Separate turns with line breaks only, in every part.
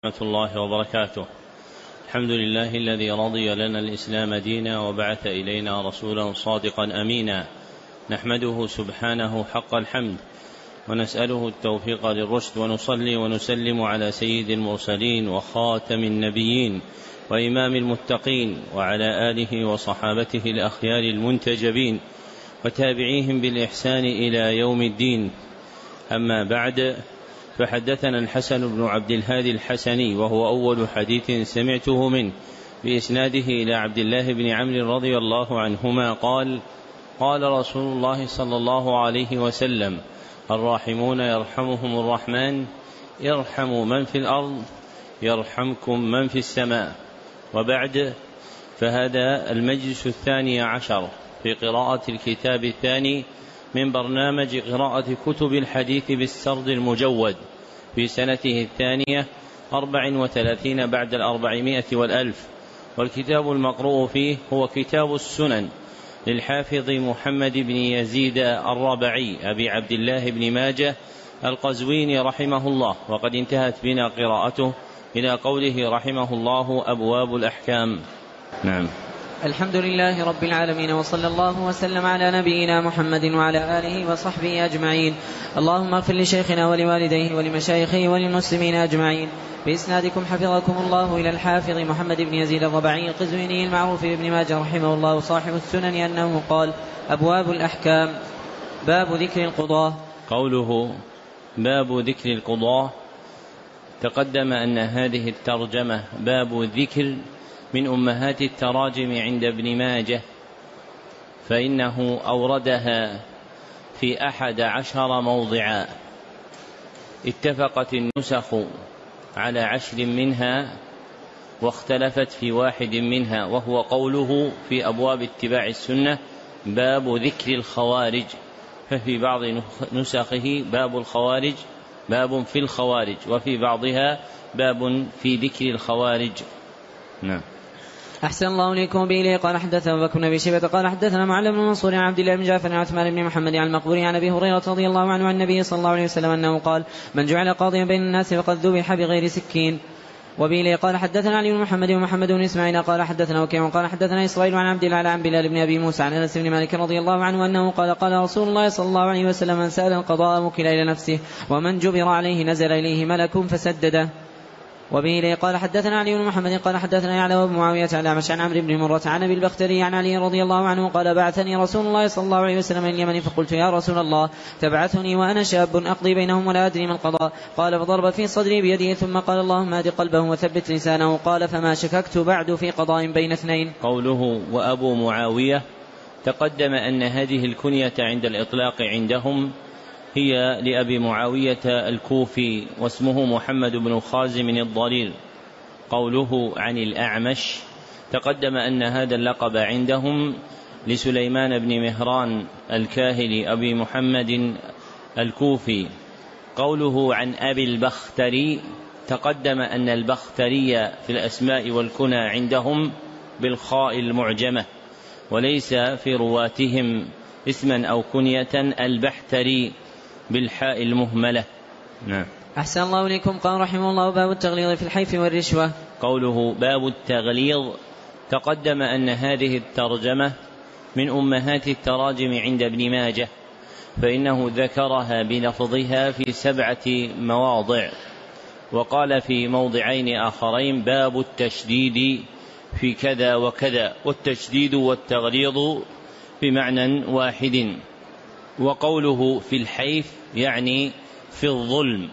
ورحمة الله وبركاته. الحمد لله الذي رضي لنا الإسلام دينا وبعث إلينا رسولا صادقا أمينا، نحمده سبحانه حق الحمد ونسأله التوفيق للرشد، ونصلي ونسلم على سيد المرسلين وخاتم النبيين وإمام المتقين وعلى آله وصحابته الأخيار المنتجبين وتابعيهم بالإحسان إلى يوم الدين. أما بعد، فحدثنا الحسن بن عبد الهادي الحسني، وهو أول حديث سمعته منه بإسناده إلى عبد الله بن عمرو رضي الله عنهما قال: قال رسول الله صلى الله عليه وسلم: الراحمون يرحمهم الرحمن، ارحموا من في الأرض يرحمكم من في السماء. وبعد، فهذا المجلس 12 في قراءة الكتاب الثاني من برنامج قراءة كتب الحديث بالسرد المجود في سنته 34 بعد 400 والألف. والكتاب المقروء فيه هو كتاب السنن للحافظ محمد بن يزيد الربعي أبي عبد الله بن ماجه القزويني رحمه الله، وقد انتهت بنا قراءته إلى قوله رحمه الله: أبواب الأحكام. نعم.
الحمد لله رب العالمين، وصلى الله وسلم على نبينا محمد وعلى آله وصحبه أجمعين. اللهم اغفر لشيخنا ولوالديه ولمشايخه وللمسلمين أجمعين. بإسنادكم حفظكم الله إلى الحافظ محمد بن يزيد الربعي القزويني المعروف بابن ماجه رحمه الله صاحب السنن أنه قال: أبواب الأحكام، باب ذكر القضاة.
قوله باب ذكر القضاة، تقدم أن هذه الترجمة باب ذكر من أمهات التراجم عند ابن ماجه، فإنه أوردها في 11 موضعا، اتفقت النسخ على 10 منها واختلفت في 1 منها، وهو قوله في أبواب اتباع السنة: باب ذكر الخوارج. ففي بعض نسخه باب الخوارج، باب في الخوارج، وفي بعضها باب في ذكر الخوارج. نعم.
أحسن الله إليكم. به قال حدثنا أبو بكر بن أبي شيبة قال حدثنا معل بن منصور عن عبد الله بن جعفر عن عثمان بن محمد عن المقبوري عن أبي هريرة رضي الله عنه عن النبي صلى الله عليه وسلم أنه قال: من جعل قاضيا بين الناس فقد ذبح بغير سكين. وبه قال حدثنا علي بن محمد ومحمد بن إسماعيل قال حدثنا وكيع قال حدثنا إسرائيل عن عبد الله عن بلال بن أبي موسى عن أنس بن مالك رضي الله عنه أنه قال: قال رسول الله صلى الله عليه وسلم: من سأل القضاء وكل إلى نفسه، ومن جبر عليه نزل إليه ملك فسدده. وبه قال حدثنا علي بن محمد قال حدثنا يعلى بن معاوية عن الأعمش عن عمرو بن مرة عن أبي البختري عن علي رضي الله عنه قال: بعثني رسول الله صلى الله عليه وسلم إلى اليمن، فقلت: يا رسول الله، تبعثني وأنا شاب أقضي بينهم ولا أدري ما القضاء؟ قال: فضرب في صدري بيده ثم قال: اللهم اهد قلبه وثبت لسانه. قال: فما شككت بعد في قضاء بين اثنين.
قوله وأبو معاوية، تقدم أن هذه الكنية عند الإطلاق عندهم هي لأبي معاوية الكوفي، واسمه محمد بن خازم الضرير. قوله عن الأعمش، تقدم أن هذا اللقب عندهم لسليمان بن مهران الكاهلي أبي محمد الكوفي. قوله عن أبي البختري، تقدم أن البختري في الأسماء والكنى عندهم بالخاء المعجمة، وليس في رواتهم اسما أو كنية البحتري بالحاء المهملة. نعم.
أحسن الله إليكم. قال رحمه الله: باب التغليظ في الحيف والرشوة.
قوله باب التغليظ، تقدم أن هذه الترجمة من أمهات التراجم عند ابن ماجه، فإنه ذكرها بلفظها في 7 مواضع، وقال في موضعين آخرين: باب التشديد في كذا وكذا، والتشديد والتغليظ بمعنى واحد. وقوله في الحيف يعني في الظلم،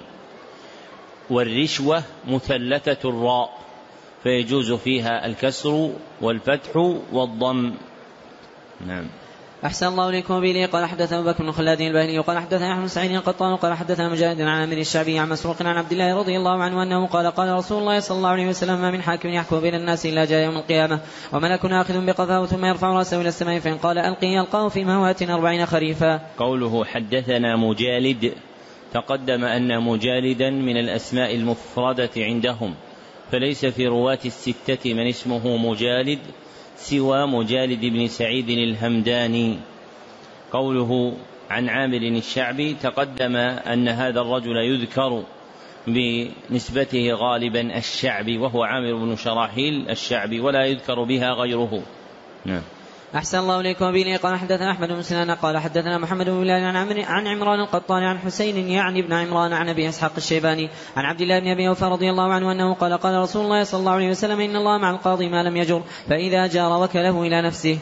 والرشوة مثلثة الراء، فيجوز فيها الكسر والفتح والضم. نعم.
أحسن الله إليكم. به قال حدثنا أبو بكر بن خلاد الباهلي قال حدثنا أحمد سعيد القطان قال حدثنا مجاهد عن عامر الشعبي عن مسروق عن عبد الله رضي الله عنه أنه قال: قال رسول الله صلى الله عليه وسلم: ما من حاكم يحكم بين الناس إلا جاء يوم القيامة وملك آخذ بقفاه ثم يرفع رأسه إلى السماء، فإن قال ألقي يلقاه في مهوات 40 خريفا.
قوله حدثنا مجالد، تقدم أن مجالدا من الأسماء المفردة عندهم، فليس في رواة 6 من اسمه مجالد سوى مجالد بن سعيد الهمداني. قوله عن عامر الشعبي، تقدم أن هذا الرجل يذكر بنسبته غالبا الشعبي، وهو عامر بن شراحيل الشعبي، ولا يذكر بها غيره. نعم.
أحسن الله إليكم. به قال حدثنا أحمد بن سنان قال حدثنا محمد بن بلال عن عمران القطان عن حسين يعني بن عمران عن أبي إسحاق الشيباني عن عبد الله بن أبي أوفى رضي الله عنه أنه قال قال رسول الله صلى الله عليه وسلم إن الله مع القاضي ما لم يجر، فإذا جار وكله إلى نفسه.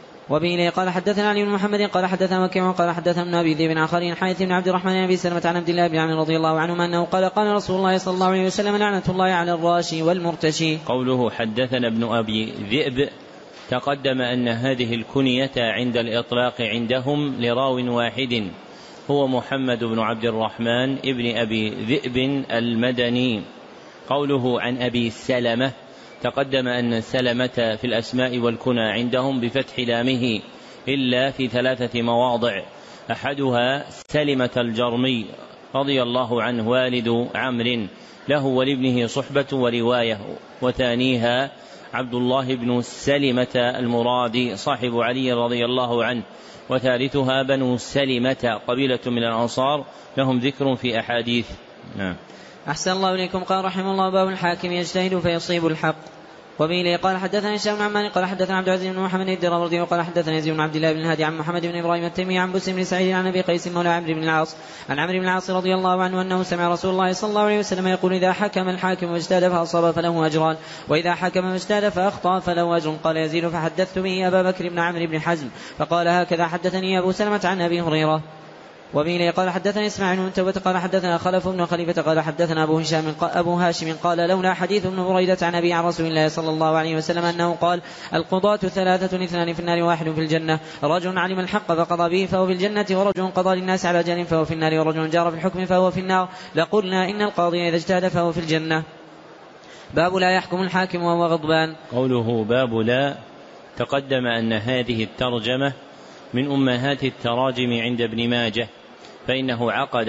وبه قال حدثنا علي بن محمد قال حدثنا وكيع قال حدثنا ابن أبي ذئب عن خالد حارث بن عبد الرحمن بن أبي سلمة عن عبد الله بن عمرو رضي الله عنهما أنه قال قال رسول الله صلى الله عليه وسلم لعنة الله على الراشي والمرتشي.
قوله حدثنا ابن أبي ذئب تقدم أن هذه الكنية عند الإطلاق عندهم لراو واحد هو محمد بن عبد الرحمن ابن أبي ذئب المدني. قوله عن أبي سلمة تقدم أن سلمة في الأسماء والكنى عندهم بفتح لامه إلا في 3 مواضع، أحدها سلمة الجرمي رضي الله عنه والد عمرو له ولابنه صحبة ورواية، وثانيها عبد الله بن سلمة المرادي صاحب علي رضي الله عنه، وثالثها بنو سلمة قبيلة من الأنصار لهم ذكر في أحاديث. نعم.
أحسن الله إليكم. قال رحمه الله باب الحاكم يجتهد فيصيب الحق. وبه قال حدثنا هشام بن عمان قال حدثنا عبد العزيز بن محمد الدراوردي قال حدثنا يزيد بن عبد الله بن الهادي عن محمد بن ابراهيم التيمي عن بسم بن سعيد عن ابي قيس مولى عمرو بن العاص عن عمرو بن العاص رضي الله عنه انه سمع رسول الله صلى الله عليه وسلم يقول اذا حكم الحاكم واجتهد فاصاب فله اجران، واذا حكم واجتهد فاخطا فله اجر. قال يزيد فحدثت به ابا بكر بن عمرو بن حزم فقال هكذا حدثني ابو سلمة عن ابي هريرة. وبه قال حدثنا إسماعيل بن توبة قال حدثنا خلف بن خليفة قال حدثنا أبو هاشم قال لولا حديث ابن بريدة عن أبي عن رسول الله صلى الله عليه وسلم أنه قال القضاة 3 2 في النار 1 في الجنة، رجل علم الحق فقضى به فهو في الجنة، ورجل قضى للناس على جهل فهو في النار، ورجل جار في الحكم فهو في النار، لقلنا إن القاضي إذا اجتهد فهو في الجنة. باب لا يحكم الحاكم وهو غضبان.
قوله باب لا تقدم أن هذه الترجمة من أمهات التراجم عند ابن ماجه، فإنه عقد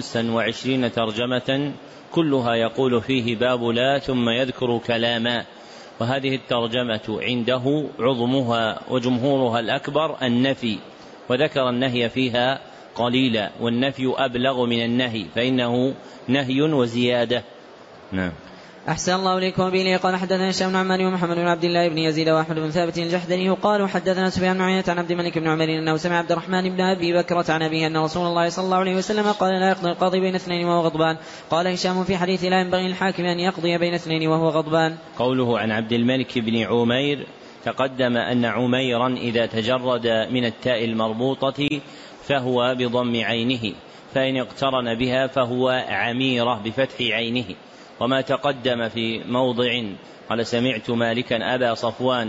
25 ترجمة كلها يقول فيه باب لا ثم يذكر كلاما، وهذه الترجمة عنده عظمها وجمهورها الأكبر النفي، وذكر النهي فيها قليلا، والنفي أبلغ من النهي فإنه نهي وزيادة. نعم.
أحسن الله إليكم. به قال حدثنا هشام بن عمان ومحمد بن عبد الله بن يزيد وأحمد بن ثابت الجحدري قالوا حدثنا سفيان بن عيينة عن عبد الملك بن عمر أنه سمع عبد الرحمن بن أبي بكرة عن أبيه أن رسول الله صلى الله عليه وسلم قال لا يقضي القاضي بين 2 وهو غضبان. قال هشام في حديث لا ينبغي للحاكم أن يقضي بين 2 وهو غضبان.
قوله عن عبد الملك بن عمير تقدم أن عميرا إذا تجرد من التاء المربوطة فهو بضم عينه، فإن اقترن بها فهو عميرة بفتح عينه. وما تقدم في موضع قال سمعت مالكا أبا صفوان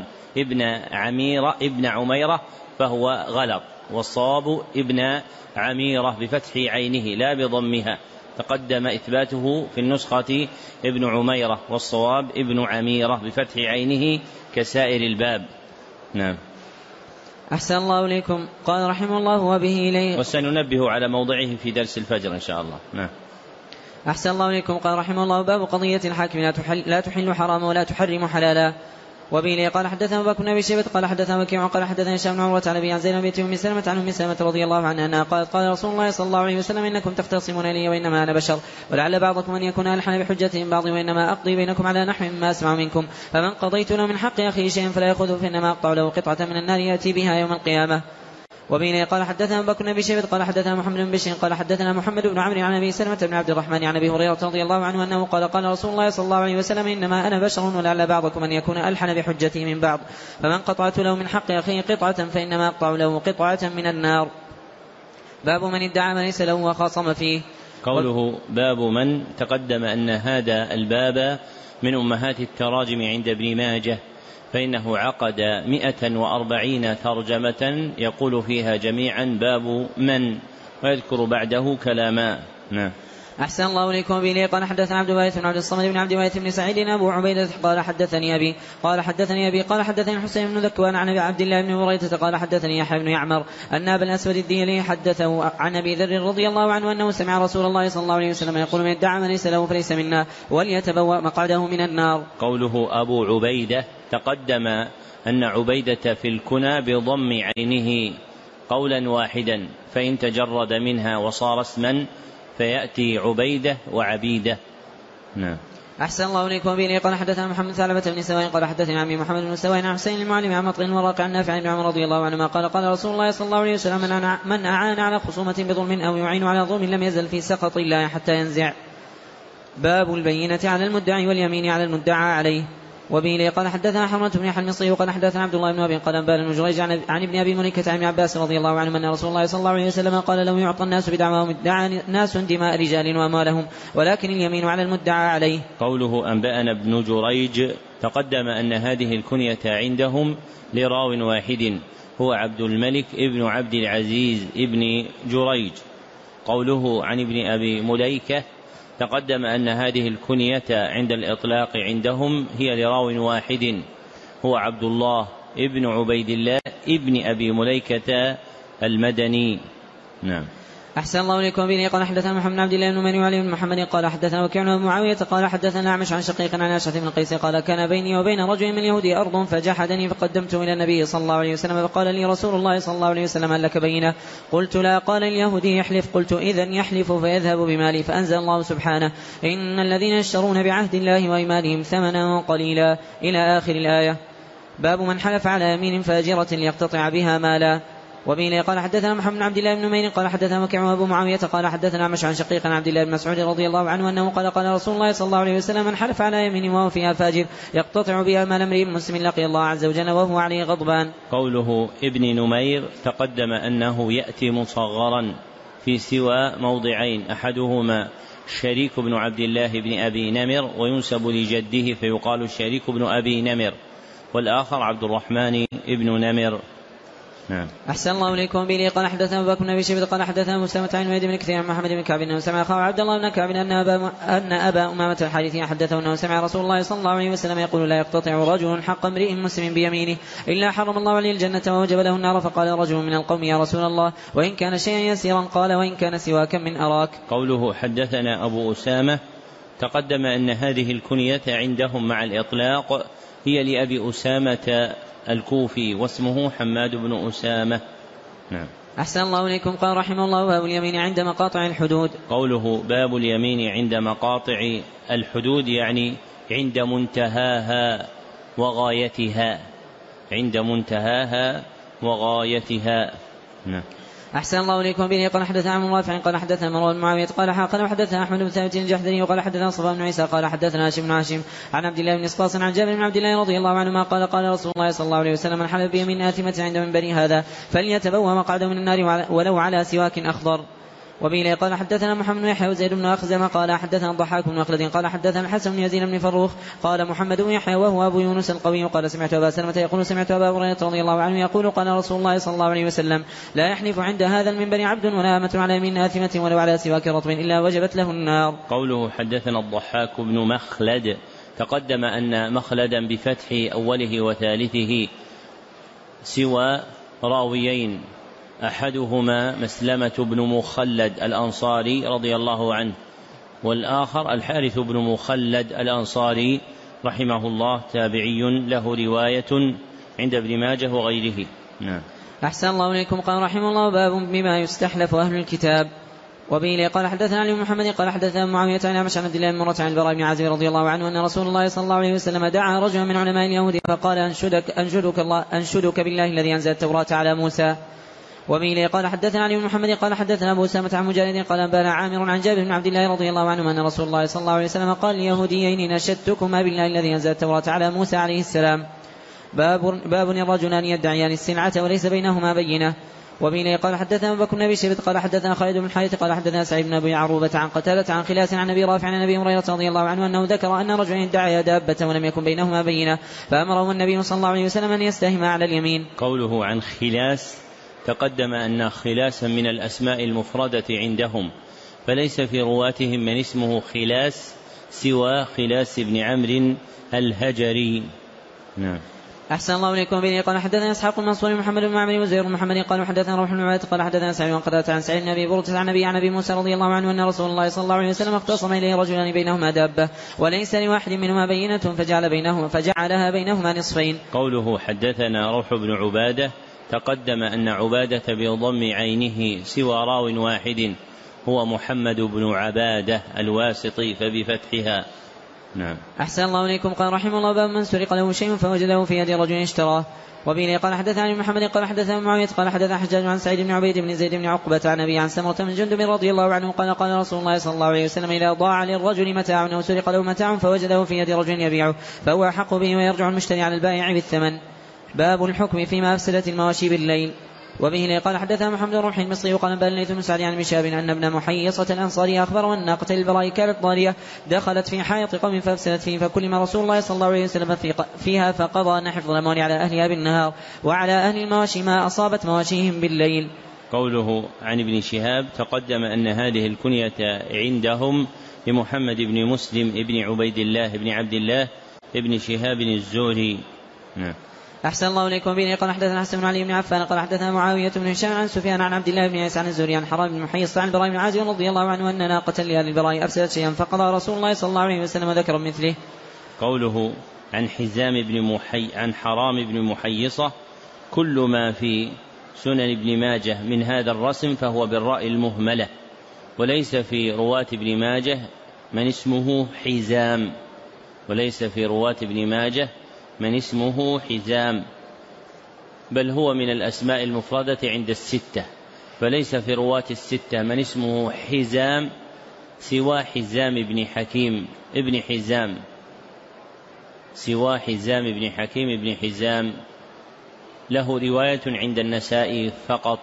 ابن عميرة فهو غلط، والصواب ابن عميرة بفتح عينه لا بضمها، تقدم إثباته في النسخة ابن عميرة، والصواب ابن عميرة بفتح عينه كسائر الباب. نعم.
أحسن الله إليكم. قال رحمه الله وبه إليه،
وسننبه على موضعه في درس الفجر إن شاء الله. نعم.
أحسن الله إليكم. قال رحمه الله باب قضية الحاكم لا تحل حراما ولا تحرم حلالا. وبه قال حدثنا أبو بكر بن أبي شيبة قال حدثنا وكيع قال حدثنا هشام بن عروة عن أبي عن زينب بنت أم سلمة عن أم سلمة رضي الله عنها أنها قالت قال رسول الله صلى الله عليه وسلم إنكم تختصمون لي وإنما أنا بشر، ولعل بعضكم أن يكون ألحن بحجة من بعض، وإنما أقضي بينكم على نحو مما أسمع منكم، فمن قضيت له من حق أخيه شيئا فلا يأخذه، فإنما أقطع له قطعة من النار يأتي بها يوم القيامة. وبين قال حدثنا أبو بكر بن أبي شيبة قال حدثنا محمد بن بشير قال حدثنا محمد بن عمرو عن أبي سلمة بن عبد الرحمن عن أبي هريرة رضي الله عنه أنه قال قال رسول الله صلى الله عليه وسلم إنما أنا بشر ولعل بعضكم أن يكون ألحن بحجته من بعض، فمن قطعت له من حق أخيه قطعة فإنما أقطع له قطعة من النار. باب من ادعى ما ليس له وخاصم فيه.
قوله باب من تقدم أن هذا الباب من أمهات التراجم عند ابن ماجه، فإنه عقد 140 ترجمة يقول فيها جميعا باب من، ويذكر بعده كلاما. نعم.
أحسن الله إليكم. به قال حدثنا عبد الوارث بن عبد الصمد بن عبد الوارث بن سعيد أبو عبيدة قال حدثني أبي قال حدثني حسين بن ذكوان عن عبد الله بن بريدة قال حدثني يحيى بن يعمر أن أبا الأسود الديلي حدثه عن أبي ذر رضي الله عنه أنه سمع رسول الله صلى الله عليه وسلم يقول من ادعى من ليس له فليس منا وليتبوأ مقعده من النار.
قوله أبو عبيدة تقدم أن عبيدة في الكنى بضم عينه قولا واحدا، فإن تجرد منها وصار اسما فيأتي عبيدة وعبيدة، نعم.
أحسن الله إليكم. وبه قال حدثنا محمد ثعلبة بن سواء قال حدثنا عمي محمد بن سواء عن حسين المعلم عن مطر وراقع عن نافع بن عمر رضي الله عنهما قال قال رسول الله صلى الله عليه وسلم من أعان على خصومة بظلم أو يعين على ظلم لم يزل في سخط الله حتى ينزع. باب البينة على المدعي واليمين على المدعى عليه. وبه قال حدثنا حرمة بن يحيى المصري وقال حدثنا عبد الله بن أبي قال أنبأنا بن جريج عن ابن أبي مليكة عن ابن عباس رضي الله عنه أن رسول الله صلى الله عليه وسلم قال لو يعطى الناس بدعواهم ادعى ناس دماء رجال وأموالهم ولكن اليمين على المدعى عليه.
قوله أنبأنا ابن جريج تقدم أن هذه الكنية عندهم لراو واحد هو عبد الملك ابن عبد العزيز ابن جريج. قوله عن ابن أبي مليكة تقدم أن هذه الكنية عند الإطلاق عندهم هي لراو واحد هو عبد الله ابن عبيد الله ابن أبي مليكة المدني. نعم.
أحسن الله إليكم. به قال حدثنا محمد بن عبد الله بن مني وعلي بن محمد قال حدثنا وكيع بن معاوية قال حدثنا أعمش عن شقيق عن أشعث بن قيس قال كان بيني وبين رجل من اليهود أرض فجحدني فقدمت إلى النبي صلى الله عليه وسلم فقال لي رسول الله صلى الله عليه وسلم هل لك بينة؟ قلت لا. قال اليهودي يحلف. قلت إذن يحلف فيذهب بمالي. فأنزل الله سبحانه إن الذين يشترون بعهد الله وأيمانهم ثمنا قليلا إلى آخر الآية. باب من حلف على يمين فاجرة ليقتطع بها مالا. وبه قال حدثنا محمد بن عبد الله بن نمير قال حدثنا وكيع وابو معاوية قال حدثنا أعمش عن شقيق عن عبد الله بن مسعود رضي الله عنه أنه قال قال رسول الله صلى الله عليه وسلم من حلف على يمين وهو فيها فاجر يقتطع بها مال امرئ مسلم لقي الله عز وجل وهو عليه غضبان.
قوله ابن نمير تقدم أنه يأتي مصغرا في سوى موضعين أحدهما شريك بن عبد الله بن أبي نمر وينسب لجده فيقال شريك بن أبي نمر والآخر عبد الرحمن ابن نمر. نعم.
أحسن الله إليكم. به قال حدثنا أبو بكر بن أبي شيبة قال حدثنا مسلمة عن وليد بن كثير عن محمد بن كعب أنه سمع أخاه عبد الله بن كعب أن أبا أمامة الحارثي حدثه أنه سمع رسول الله صلى الله عليه وسلم يقول لا يقتطع رجل حق امرئ مسلم بيمينه إلا حرم الله عليه الجنة ووجب له النار. فقال رجل من القوم يا رسول الله وإن كان شيئا يسيرا؟ قال وإن كان سواك من أراك.
قوله حدثنا أبو أسامة تقدم أن هذه الكنية عندهم مع الإطلاق هي لأبي أسامة الكوفي واسمه حماد بن أسامة. نعم.
أحسن الله إليكم. قال رحمه الله باب اليمين عند مقاطع الحدود.
قوله باب اليمين عند مقاطع الحدود يعني عند منتهاها وغايتها. عند منتهاها وغايتها. نعم.
أحسن الله إليكم. به قال حدثنا عمرو رافع قال حدثنا مروان بن معاوية قال حدثنا أحمد بن ثابت الجحدري وقال حدثنا صفوان بن عيسى قال حدثنا هاشم بن هاشم عن عبد الله بن اسقاص عن جابر بن عبد الله رضي الله عنهما قال قال رسول الله صلى الله عليه وسلم من حلف بيمين آثمة عند منبري هذا فليتبوأ مقعده من النار ولو على سواك أخضر. وبه قال حدثنا محمد بن يحيى وزيد بن أخزم قال حدثنا الضحاك بن مخلد قال حدثنا الحسن بن يزيد بن فروخ قال محمد بن يحيى وهو أبو يونس القوي قال سمعت أبا سلمة يقول سمعت أبا هريرة رضي الله عنه يقول قال رسول الله صلى الله عليه وسلم لا يحلف عند هذا المنبر عبد ولا أمة على يمين آثمة ولو على سواك رطب إلا وجبت له النار.
قوله حدثنا الضحاك بن مخلد تقدم أن مخلدا بفتح أوله وثالثه سوى راويين أحدهما مسلمة بن مخلد الأنصاري رضي الله عنه والآخر الحارث بن مخلد الأنصاري رحمه الله تابعي له رواية عند ابن ماجه وغيره. نعم.
أحسن الله إليكم. قال رحمه الله باب بما يستحلف أهل الكتاب. وبه قال حدثنا علي بن محمد قال حدثنا معاوية عن أعمش عن عبد الله بن مرة عن البراء بن عازب رضي الله عنه أن رسول الله صلى الله عليه وسلم دعا رجلا من علماء اليهود فقال أنشدك بالله الذي أنزل التوراة على موسى. وبه قال حدثنا علي بن محمد قال حدثنا أبو أسامة عن مجالد قال أنبانا عامر عن جابر بن عبد الله رضي الله عنه أن رسول الله صلى الله عليه وسلم قال ليهوديين نشدتكما بالله الذي أنزل التوراة على موسى عليه السلام. باب الرجلان يدعيان السلعة وليس بينهما بينة. وبه قال حدثنا أبو بكر بن أبي شيبة قال حدثنا خالد بن الحارث قال حدثنا سعيد بن أبي عروبة عن قتادة عن خلاس عن أبي رافع عن أبي هريرة رضي الله عنه أنه ذكر أن رجلا ادعى دابة ولم يكن بينهما بينة فأمره النبي صلى الله عليه وسلم أن يستهم على اليمين.
قوله عن خلاس تقدم أن خلاسا من الأسماء المفردة عندهم فليس في رواتهم من اسمه خلاس سوى خلاس بن عمرو الهجري. نعم.
أحسن الله إليكم. به قال حدثنا إسحاق المنصور محمد بن معمر وزير بن محمد قال حدثنا روح بن عبادة قال حدثنا سعيد بن قتادة عن سعيد بن أبي بردة عن أبي موسى رضي الله عنه أن رسول الله صلى الله عليه وسلم اختصم إليه رجلان بينهما دابة وليس لواحد منهما بينة فجعلها بينهما نصفين.
قوله حدثنا روح بن عبادة تقدم أن عبادة بضم عينه سوى راو واحد هو محمد بن عبادة الواسطي فبفتحها نعم.
أحسن الله إليكم. قال رحمه الله باب من سرق له شيء فوجده في يد رجل اشتراه. وبه قال حدثنا محمد قال حدثنا معاوية قال حدثنا حجاج عن سعيد بن عبيد بن زيد بن عقبة عن أبي عن سمرة بن جندب رضي الله عنه قال قال رسول الله صلى الله عليه وسلم إذا ضاع للرجل متاع أو سرق له متاع فوجده في يد رجل يبيعه فهو أحق به ويرجع المشتري على البائع بالثمن. باب الحكم فيما أفسدت المواشي بالليل. وبه قال حدثنا محمد بن رمح المصري وقال بل ليث بن سعد عن مشاب أن ابن محيصة الأنصاري أخبر أن ناقة البراء كانت ضارية دخلت في حائط قوم فأفسدت فيه فكلم رسول الله صلى الله عليه وسلم فيها فقضى أن حفظ الأموال على أهلها بالنهار وعلى أهل المواشي ما أصابت مواشيهم بالليل.
قوله عن ابن شهاب تقدم أن هذه الكنية عندهم لمحمد بن مسلم بن عبيد الله بن عبد الله بن شهاب الزهري. نعم.
أحسن الله إليكم. به قال حدثنا حسن بن علي بن عفان قال حدثنا معاوية بن هشام عن سفيان عن عبد الله بن عيسى عن الزهري عن حرام بن محيص عن البراء بن عازب رضي الله عنه أن ناقة لأهل البراء أفسدت شيئا فقضى رسول الله صلى الله عليه وسلم ذكر مثله.
قوله عن عن حرام بن محيصة كل ما في سنن ابن ماجه من هذا الرسم فهو بالراء المهملة وليس في رواة ابن ماجه من اسمه حزام من اسمه حزام بل هو من الأسماء المفردة عند الستة فليس في رواة الستة من اسمه حزام سوى حزام بن حكيم ابن حزام له رواية عند النسائي فقط.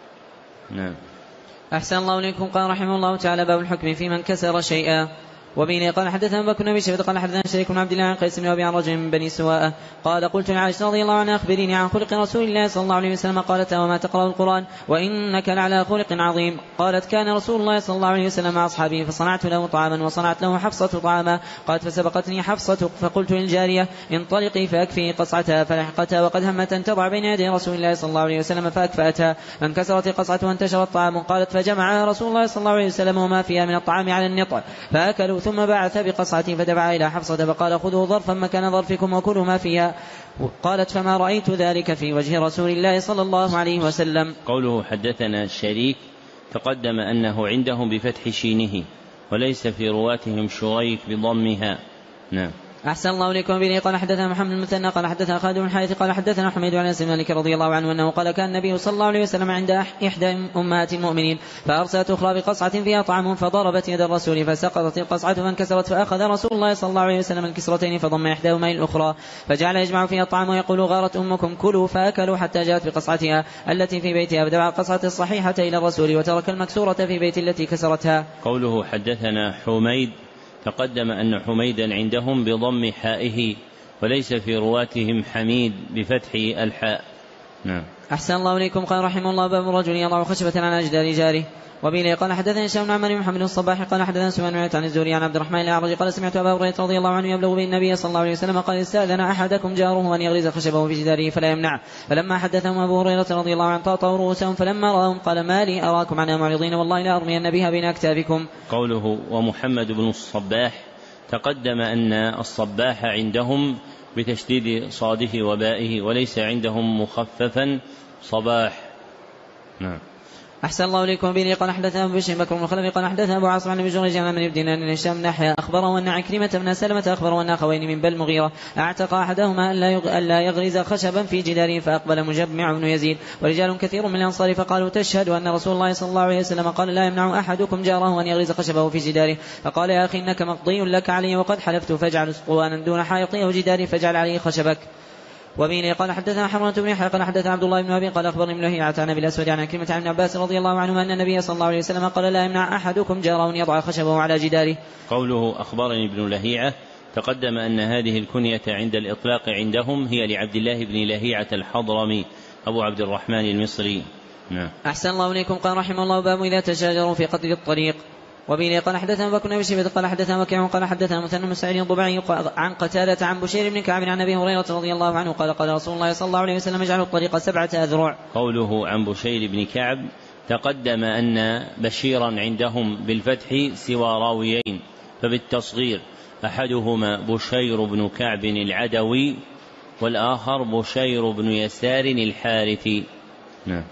نعم.
أحسن الله إليكم. قال رحمه الله تعالى باب الحكم في من كسر شيئا. وبه قال حدثنا بكر بن شيبة قال حدثنا شريك بن عبد الله عن قيس بن أبي عن رجل من بني سواء قال قلت لعائشة رضي الله عنها أخبريني عن خلق رسول الله صلى الله عليه وسلم قالت وما تقرأ القرآن وإنك لعلى خلق عظيم. قالت كان رسول الله صلى الله عليه وسلم مع أصحابه فصنعت له طعاما وصنعت له حفصة طعاما. قالت فسبقتني حفصة فقلت للجارية انطلقي فأكفي قصعتها فلحقتها وقد همت أن تضع بين يدي رسول الله صلى الله عليه وسلم فأكفأتها فانكسرت القصعة وانتشر الطعام. قالت فجمعها رسول الله صلى الله عليه وسلم وما فيها من الطعام على النطع فأكلوا ثم بعث بقصعة فدفع إلى حفصة فقال خذوا ظرفا مكان ظرفكم وكلوا ما فيها. قالت فما رأيت ذلك في وجه رسول الله صلى الله عليه وسلم.
قوله حدثنا شريك تقدم أنه عندهم بفتح شينه وليس في رواتهم شريك بضمها. نعم.
أحسن الله إليكم. به قال حدثنا محمد المثنى قال حدثنا خالد بن الحارث قال حدثنا حميد عن أنس بن مالك رضي الله عنه أنه قال كان النبي صلى الله عليه وسلم عند إحدى أمهات المؤمنين فأرسلت أخرى بقصعة فيها طعام فضربت يد الرسول فسقطت القصعة فانكسرت فأخذ رسول الله صلى الله عليه وسلم الكسرتين فضم إحداهما إلى الأخرى فجعل يجمع فيها الطعام ويقول غارت أمكم كلوا فأكلوا حتى جاءت بقصعتها التي في بيتها فدفع القصعة الصحيحة إلى الرسول وترك المكسورة في بيت التي كسرتها.
قوله حدثنا حميد تقدم أن حميدا عندهم بضم حائه وليس في رواتهم حميد بفتح الحاء. نعم.
أحسن الله إليكم. قال رحمه الله باب الرجل يضع خشبة على أجدار جاره. وبه قال حدثنا هشام بن عمرو بن محمد الصباح قال حدثنا سفيان عن الزهري عن عبد الرحمن الأعرج قال سمعت أبا هريرة رضي الله عنه يبلغ به النبي صلى الله عليه وسلم قال استأذن أحدكم جاره أن يغرز خشبه في جداره فلا يمنع فلما حدثهم أبو هريرة رضي الله عنه طاطوا رؤوسهم فلما رأهم قال ما لي أراكم عنها معرضين والله لا أرمين بها بين أكتافكم.
قوله ومحمد بن الصباح تقدم أن الصباح عندهم بتشديد صاده وبائه وليس عندهم مخففا صباح. نعم.
أحسن الله إليكم. به قال حدثنا أبو بشر بكر بن خلف قال حدثنا أبو عاصم بن جريج عن عمرو بن دينار بن هشام بن يحيى أخبره أن عكرمة بن سلمة أخبره أن أخوين من بني المغيرة اعتق أحدهما ألا يغرز خشبا في جداره فأقبل مجمع بن يزيد ورجال كثير من الأنصار فقالوا تشهد أن رسول الله صلى الله عليه وسلم قال لا يمنع أحدكم جاره أن يغرز خشبه في جداره فقال يا أخي إنك مقضي لك علي وقد حلفت فاجعل اسطوانا دون حائطي أو جداري فاجعل عليه خشبك. وبه قال حدثنا حرمة بن يحيى قال حدثنا عبد الله بن أبي قال أخبرني ابن لهيعة عن أبي الأسود عن كلمة عن ابن عباس رضي الله عنهما أن النبي صلى الله عليه وسلم قال لا يمنع أحدكم جاره أن يضع خشبه على جداره.
قوله أخبرني ابن لهيعة تقدم أن هذه الكنية عند الإطلاق عندهم هي لعبد الله بن لهيعة الحضرمي أبو عبد الرحمن المصري. نعم.
أحسن الله إليكم. قال رحمه الله باب إذا تشاجروا في قتل الطريق. وبه قال حدثنا بكر بن شيبة قال حدثنا وكيع قال حدثنا مثنى بن سعيد الضبعي عن قتادة عن بشير بن كعب عن أبي هريرة رضي الله عنه قال قال رسول الله صلى الله عليه وسلم اجعلوا الطريق 7 أذرع.
قوله عن بشير بن كعب تقدم أن بشيرا عندهم بالفتح سوى راويين فبالتصغير أحدهما بشير بن كعب العدوي والآخر بشير بن يسار الحارثي. نعم.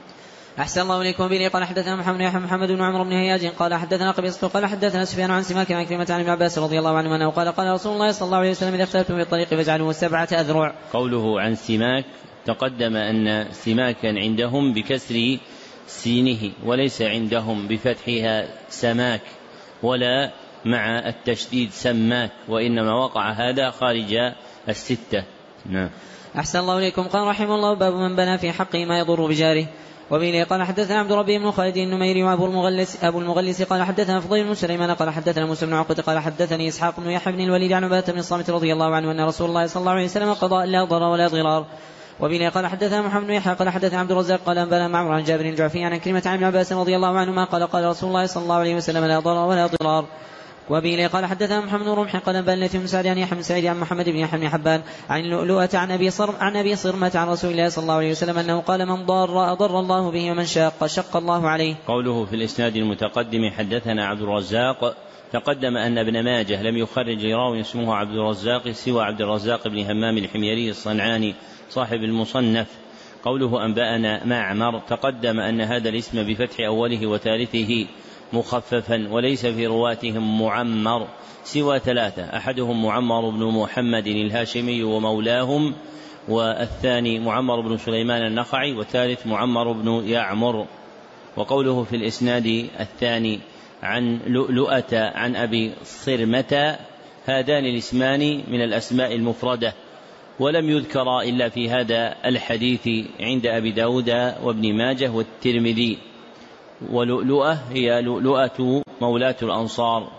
أحسن الله إليكم به قال حدثنا محمد بن عمرو بن هياج قال حدثنا قبيصة قال حدثنا سفيان عن سماك عن كلمة عن ابن عباس رضي الله عنه أنه قال رسول الله صلى الله عليه وسلم إذا اختلفتم في الطريق فاجعلوه 7 أذرع.
قوله عن سماك تقدم أن سماكا عندهم بكسر سينه وليس عندهم بفتحها سماك ولا مع التشديد سماك، وإنما وقع هذا خارج 6. نعم.
أحسن الله إليكم قال رحمه الله باب من بنى في حقه ما يضر بجاره. وبه قال حدثنا عبد ربي بن خالد النميري وابو المغلس قال حدثنا فضيل بن سليمان قال حدثنا موسى بن عقبة قال حدثني اسحاق بن يحيى بن الوليد عن عبادة بن الصامت رضي الله عنه ان رسول الله صلى الله عليه وسلم قضى لا ضرر ولا ضرار. وبه قال حدثنا محمد بن يحيى قال حدثنا عبد الرزاق قال انبانا معمر عن جابر الجعفي عن كلمة عن ابن عباس رضي الله عنهما قال رسول الله صلى الله عليه وسلم لا ضرر ولا ضرار. وبه قال حدثنا محمد بن رمح قال انبانا بن سعد عن يحيى بن سعيد عن محمد بن يحيى بن حبان عن لؤلؤة عن ابي صرمة عن رسول الله صلى الله عليه وسلم انه قال من ضار اضر الله به ومن شق الله عليه.
قوله في الاسناد المتقدم حدثنا عبد الرزاق تقدم ان ابن ماجه لم يخرج راوي اسمه عبد الرزاق سوى عبد الرزاق بن همام الحميري الصنعاني صاحب المصنف. قوله أنبأنا معمر تقدم أن هذا الاسم بفتح أوله وثالثه مخففا وليس في رواتهم معمر سوى 3، أحدهم معمر بن محمد الهاشمي ومولاهم، والثاني معمر بن سليمان النخعي، والثالث معمر بن يعمر. وقوله في الإسناد الثاني عن لؤلؤة عن أبي صرمة هذان الاسمان من الأسماء المفردة ولم يذكر إلا في هذا الحديث عند أبي داود وابن ماجه والترمذي. ولؤلؤة هي لؤلؤة مولاة الأنصار،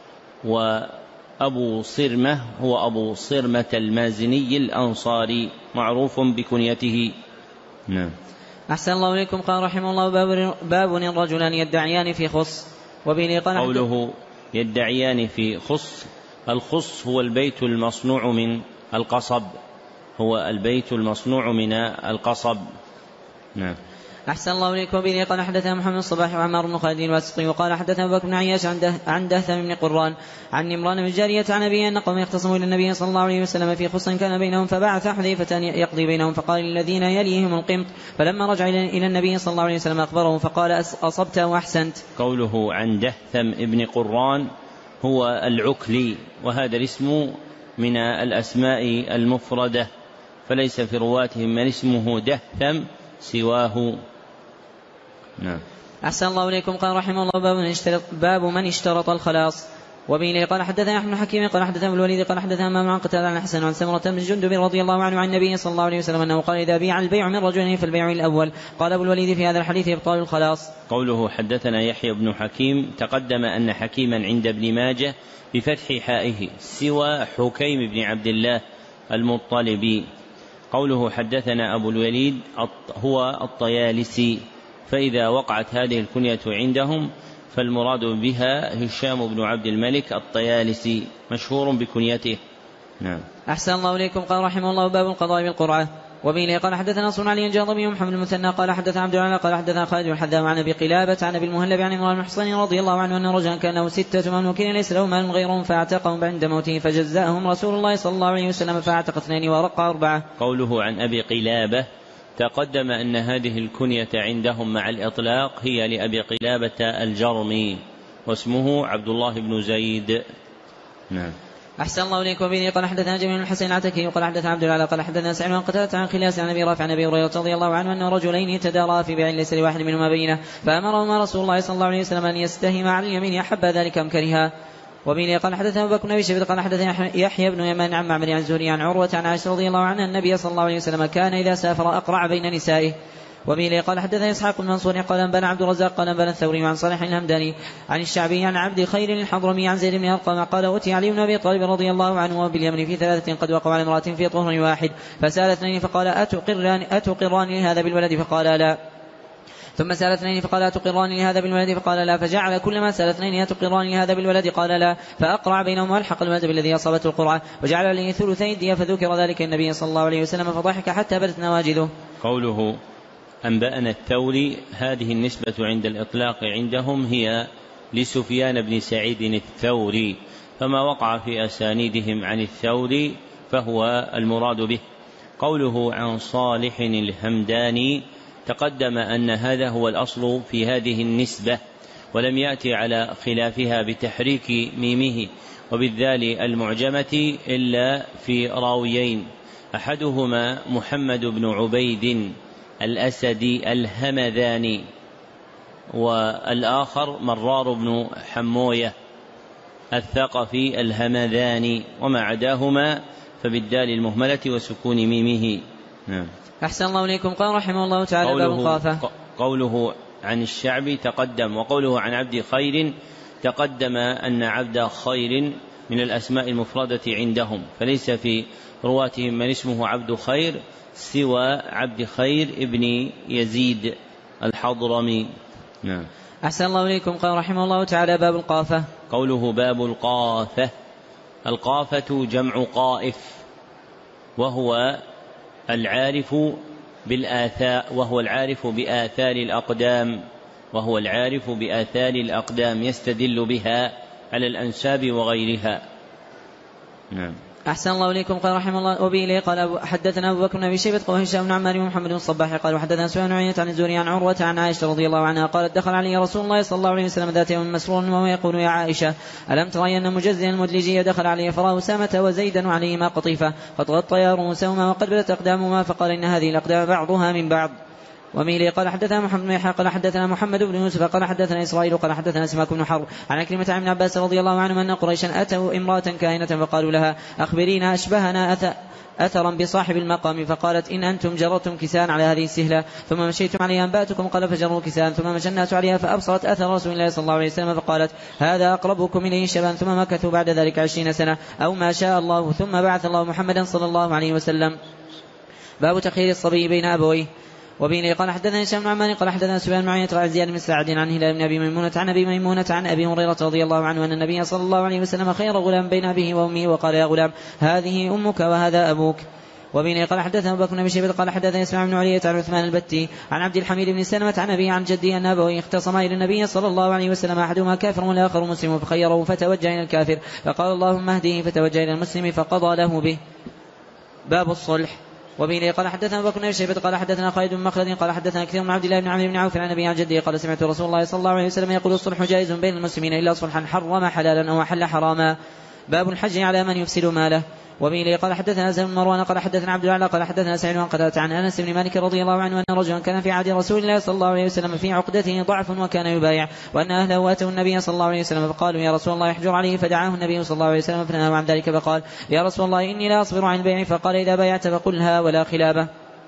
وأبو صرمة هو أبو صرمة المازني الأنصاري معروف بكنيته. نعم.
أحسن الله إليكم قال رحمه الله باب الرجلان يدعيان في خص.
قوله يدعيان في خص، الخص هو البيت المصنوع من القصب، هو البيت المصنوع من القصب. نعم.
أحسن الله إليكم به قال حدثنا محمد الصباح وعمار بن خالد الواسطي وقال حدثنا أبو بكر بن عياش عن دهثم بن قران عن نمران بن جارية عن أبيه أن قوم يختصموا إلى النبي صلى الله عليه وسلم في خص كان بينهم فبعث حذيفة يقضي بينهم فقال للذين يليهم القمط، فلما رجع إلى النبي صلى الله عليه وسلم أخبره فقال أصبت وأحسنت.
قوله عن دهثم ابن قران هو العكلي، وهذا الاسم من الأسماء المفردة فليس في رواتهم من اسمه دهثم سواه. نعم.
أحسن الله إليكم قال رحمه الله باب من اشترط الخلاص. وبه قال حدثنا أحمد حكيم قال حدثنا ابن الوليد قال حدثنا امام عن قتادة عن الحسن عن سمرة بن جندب رضي الله عنه عن النبي صلى الله عليه وسلم انه قال اذا بيع البيع من رجلين فالبيع الاول. قال ابو الوليد في هذا الحديث ابطال الخلاص.
قوله حدثنا يحيى بن حكيم تقدم ان حكيما عند ابن ماجه بفتح حائه سوى حكيم بن عبد الله المطلبي. قوله حدثنا ابو الوليد هو الطيالسي، فإذا وقعت هذه الكنية عندهم فالمراد بها هشام بن عبد الملك الطيالسي مشهور بكنيته. نعم.
أحسن الله إليكم قال رحمه الله باب القضاء بالقرعة. وبه قال حدثنا صنع علي الجاضمي ومحمد المثنى قال حدثنا عبد العال قال حدثنا خالد بن الحذاء عن أبي قلابة عن أبي المهلب عن عمران بن حصين رضي الله عنه أن رجلا كان له 6 مملوكين ليس له مال غيرهم فاعتقهم عند موته فجزاهم رسول الله صلى الله عليه وسلم فاعتق 2 ورق 4.
قوله عن أبي قلابة تقدم أن هذه الكنية عندهم مع الإطلاق هي لأبي قلابة الجرمي واسمه عبد الله بن زيد. نعم.
أحسن الله إليكم به قال حدثنا جميل بن الحسين العتكي وقال حدثنا عبد العال قال حدثنا سعيد بن قتادة عن خلاس عن أبي رافع عن أبي هريرة رضي الله عنه أن رجلين تدارا في بيع ليس لواحد منهما بينه فأمرهما رسول الله صلى الله عليه وسلم أن يستهم على اليمين أحب ذلك أم كرها. وبه قال حدثنا أبو بكر بن أبي شيبة قال حدثنا يحيى بن يمان عن معمر عن الزهري عن عروة عن عائشة رضي الله عنها النبي صلى الله عليه وسلم كان إذا سافر أقرع بين نسائه. وبه قال حدثنا إسحاق بن منصور قال أنبأنا عبد الرزاق قال أنبأنا الثوري عن صالح الهمداني عن الشعبي عن عبد خير الحضرمي عن زيد بن أرقم قال أتي علي بن أبي طالب رضي الله عنه وباليمن في 3 قد وقعوا على امرأة في طهر واحد فسأل 2 فقال أتقران لهذا بالولد فقال لا، ثم سأل 2 فقال أتقران لهذا بالولد فقال لا، فجعل كلما سأل 2 أتقران لهذا بالولد قال لا، فأقرع بينهم والحق الولد بالذي أصابته القرعة وجعل عليه 2 دية فذكر ذلك النبي صلى الله عليه وسلم فضحك حتى بدت نواجذه.
قوله أنبأنا الثوري هذه النسبة عند الإطلاق عندهم هي لسفيان بن سعيد الثوري، فما وقع في أسانيدهم عن الثوري فهو المراد به. قوله عن صالح الهمداني تقدم أن هذا هو الأصل في هذه النسبة، ولم يأتي على خلافها بتحريك ميمه وبالذال المعجمة إلا في راويين، أحدهما محمد بن عبيد الأسدي الهمذاني، والآخر مرار بن حموية الثقفي الهمذاني، وما عداهما فبالدال المهملة وسكون ميمه.
أحسن الله إليكم. قال رحمه الله تعالى باب الخافة.
قوله عن الشعب تقدم، وقوله عن عبد خير تقدم أن عبد خير من الأسماء المفردة عندهم، فليس في رواتهم من اسمه عبد خير سوى عبد خير ابن يزيد الحضرمي. نعم.
أحسن الله إليكم. قال رحمه الله تعالى باب القافة.
قوله باب القافة، القافة جمع قائف، وهو العارف بآثار الأقدام يستدل بها على الأنساب وغيرها. نعم.
أحسن الله إليكم. قال رحمه الله وبه إليه قال حدثنا أبو بكر بن أبي شيبة قال هشام بن عمار ومحمد بن الصباح قال وحدثنا سفيان بن عيينة عن الزهري عن عروة عن عائشة رضي الله عنها قالت دخل علي رسول الله صلى الله عليه وسلم ذات يوم مسرور وهو يقول يا عائشة ألم تري أن مجزيا المدلجي دخل علي فرأى أسامة وزيدا وعليهما قطيفة قد غطيا رؤوسهما وقد بدت أقدامهما فقال إن هذه الأقدام بعضها من بعض. وميلي قال حدثنا محمد بن يحيى قال حدثنا محمد بن يوسف قال حدثنا إسرائيل قال حدثنا سماك بن حرب عن عكرمة عن ابن عباس رضي الله عنه أن قريشا أتوا امرأة كاهنة فقالوا لها أخبرينا أشبهنا أثرا بصاحب المقام، فقالت إن أنتم جرتم كسان على هذه السهلة ثم مشيتم عليها أنبأتكم قال فجروا كسان ثم مشى الناس عليها فأبصرت أثر رسول الله صلى الله عليه وسلم فقالت هذا أقربكم إليه شبان، ثم مكثوا بعد ذلك 20 سنة أو ما شاء الله، ثم بعث الله محمدا صلى الله عليه وسلم. باب تخيير الصبي بين أبويه. وبين قال حدثنا هشام بن عمار قال حدثنا سفيان بن عيينة عن زياد بن سعد عن هلال بن أبي ميمونة عن أبي ميمونة عن أبي هريرة رضي الله عنه أن النبي صلى الله عليه وسلم خير غلام بين أبيه وأمه وقال يا غلام هذه أمك وهذا أبوك. وبين قال حدثنا أبو بكر بن أبي شيبة قال حدثنا اسماعيل بن علية عن عثمان البتي عن عبد الحميد بن سلمة عن أبيه عن جده أن أبويه اختصما إلى النبي صلى الله عليه وسلم أحدهما كافر والآخر مسلم فخيره فتوجه إلى الكافر فقال اللهم اهديه فتوجه إلى المسلم فقضى له به. باب الصلح. وبه قال حدثنا أبو بكر بن أبي شيبة قال حدثنا خالد بن مخلد قال حدثنا كثير من عبد الله بن عمرو بن عوف عن أبي عن جده قال سمعت رسول الله صلى الله عليه وسلم يقول الصلح جائز بين المسلمين إلا صلحا حرم حلالا أو حل حراما. باب الحج على من يفسد ماله. وبه قال حدثنا زيد بن مروان قال حدثنا عبد الأعلى قال حدثنا سعيد بن قتادة عن أنس بن مالك رضي الله عنه أن رجلا كان في عهد رسول الله صلى الله عليه وسلم في عقدته ضعف وكان يبايع، وأن أهله أتوا النبي صلى الله عليه وسلم فقالوا يا رسول الله يحجر عليه، فدعاه النبي صلى الله عليه وسلم فنهى عن ذلك فقال يا رسول الله إني لا أصبر عن البيع، فقال إذا بايعت فقلها ولا خلابة.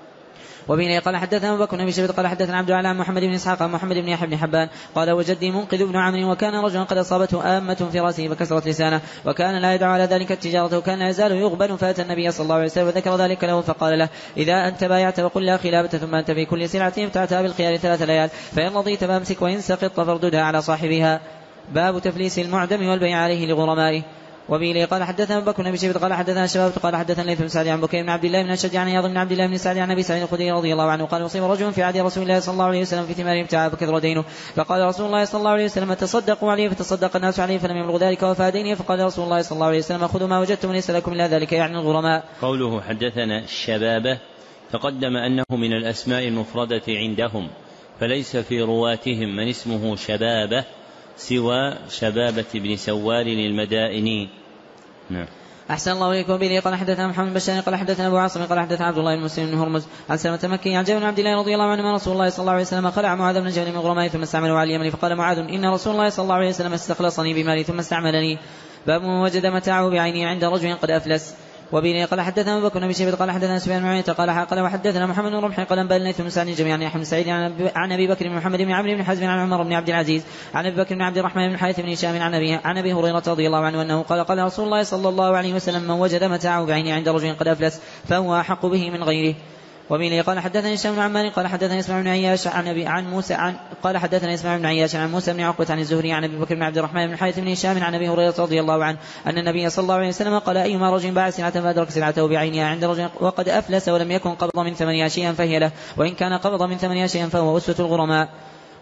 وبه قال حدثنا أبو بكر بن أبي شيبة قال حدثنا عبد الأعلى عن محمد بن إسحاق عن محمد بن يحيى بن حبان قال وجدي منقذ بن عمرو وكان رجلا قد أصابته آمة في رأسه فكسرت لسانه وكان لا يدعو على ذلك التجارة وكان لا يزال يغبن، فأتى النبي صلى الله عليه وسلم وذكر ذلك له فقال له إذا أنت بايعت فقل لا خلابة، ثم أنت في كل سلعة ابتعتها بالخيار 3 ليال فإن رضيت فامسك وإن سقط فارددها على صاحبها. باب تفليس المعدم والبيع عليه لغرمائه. وبه قال حدثنا أبو بكر بن أبي شيبة قال حدثنا شباب قال حدثنا ليث بن سعد عن بكير بن عبد الله بن أشج عن عياض بن عبد الله بن سعد عن أبي سعيد الخدري رضي الله عنه قال أصيب رجل في عهد رسول الله صلى الله عليه وسلم في ثمار ابتاع فكثر دينه، فقال رسول الله صلى الله عليه وسلم تصدقوا عليه، فتصدق الناس عليه فلم يبلغ ذلك وفى دينه، فقال رسول الله صلى الله عليه وسلم خذوا ما وجدتم ليس لكم إلا ذلك، يعني الغرماء.
قوله حدثنا الشبابة تقدم أنه من الأسماء المفردة عندهم، فليس في رواتهم من اسمه شبابة سوى شبابة بن سوار المدائني. نعم.
أحسن الله إليكم. به قال حدثنا محمد بن بشار قال حدثنا أبو عاصم قال حدثنا عبد الله بن مسلم بن هرمز عن سلمة مكي عن جابر بن عبد الله رضي الله عنه رسول الله صلى الله عليه وسلم خلع معاذ بن جبل من غرمائه ثم استعمله على اليمن، فقال معاذ إن رسول الله صلى الله عليه وسلم استخلصني بمالي ثم استعملني. باب من وجد متاعه بعينه عند رجل قد أفلس. وبه قال حدثنا أبو بكر بن أبي شيبة قال حدثنا سفيان بن عيينة قال وحدثنا محمد بن رمح قال أنبأنا ثم سعد جميعا يحيى بن سعيد عن أبي بكر بن محمد بن عمرو بن حزم عن عمر بن عبد العزيز عن أبي بكر بن عبد الرحمن بن حارث بن هشام عن أبي هريرة رضي الله عنه أنه قال رسول الله صلى الله عليه وسلم من وجد متاعه بعينه عند رجل قد أفلس فهو أحق به من غيره. وبه قال حدثنا هشام بن عمار قال حدثنا اسماعيل بن عياش عن موسى قال حدثنا اسماعيل بن عياش عن موسى بن عقبة عن الزهري عن ابي بكر بن عبد الرحمن بن حارث بن هشام عن ابي هريرة رضي الله عنه ان النبي صلى الله عليه وسلم قال ايما رجل باع سلعة فادرك سلعته بعينها عند رجل وقد افلس ولم يكن قبض من ثمنها شيئا فهي له، وان كان قبض من ثمنها شيئا فهو أسوة الغرماء.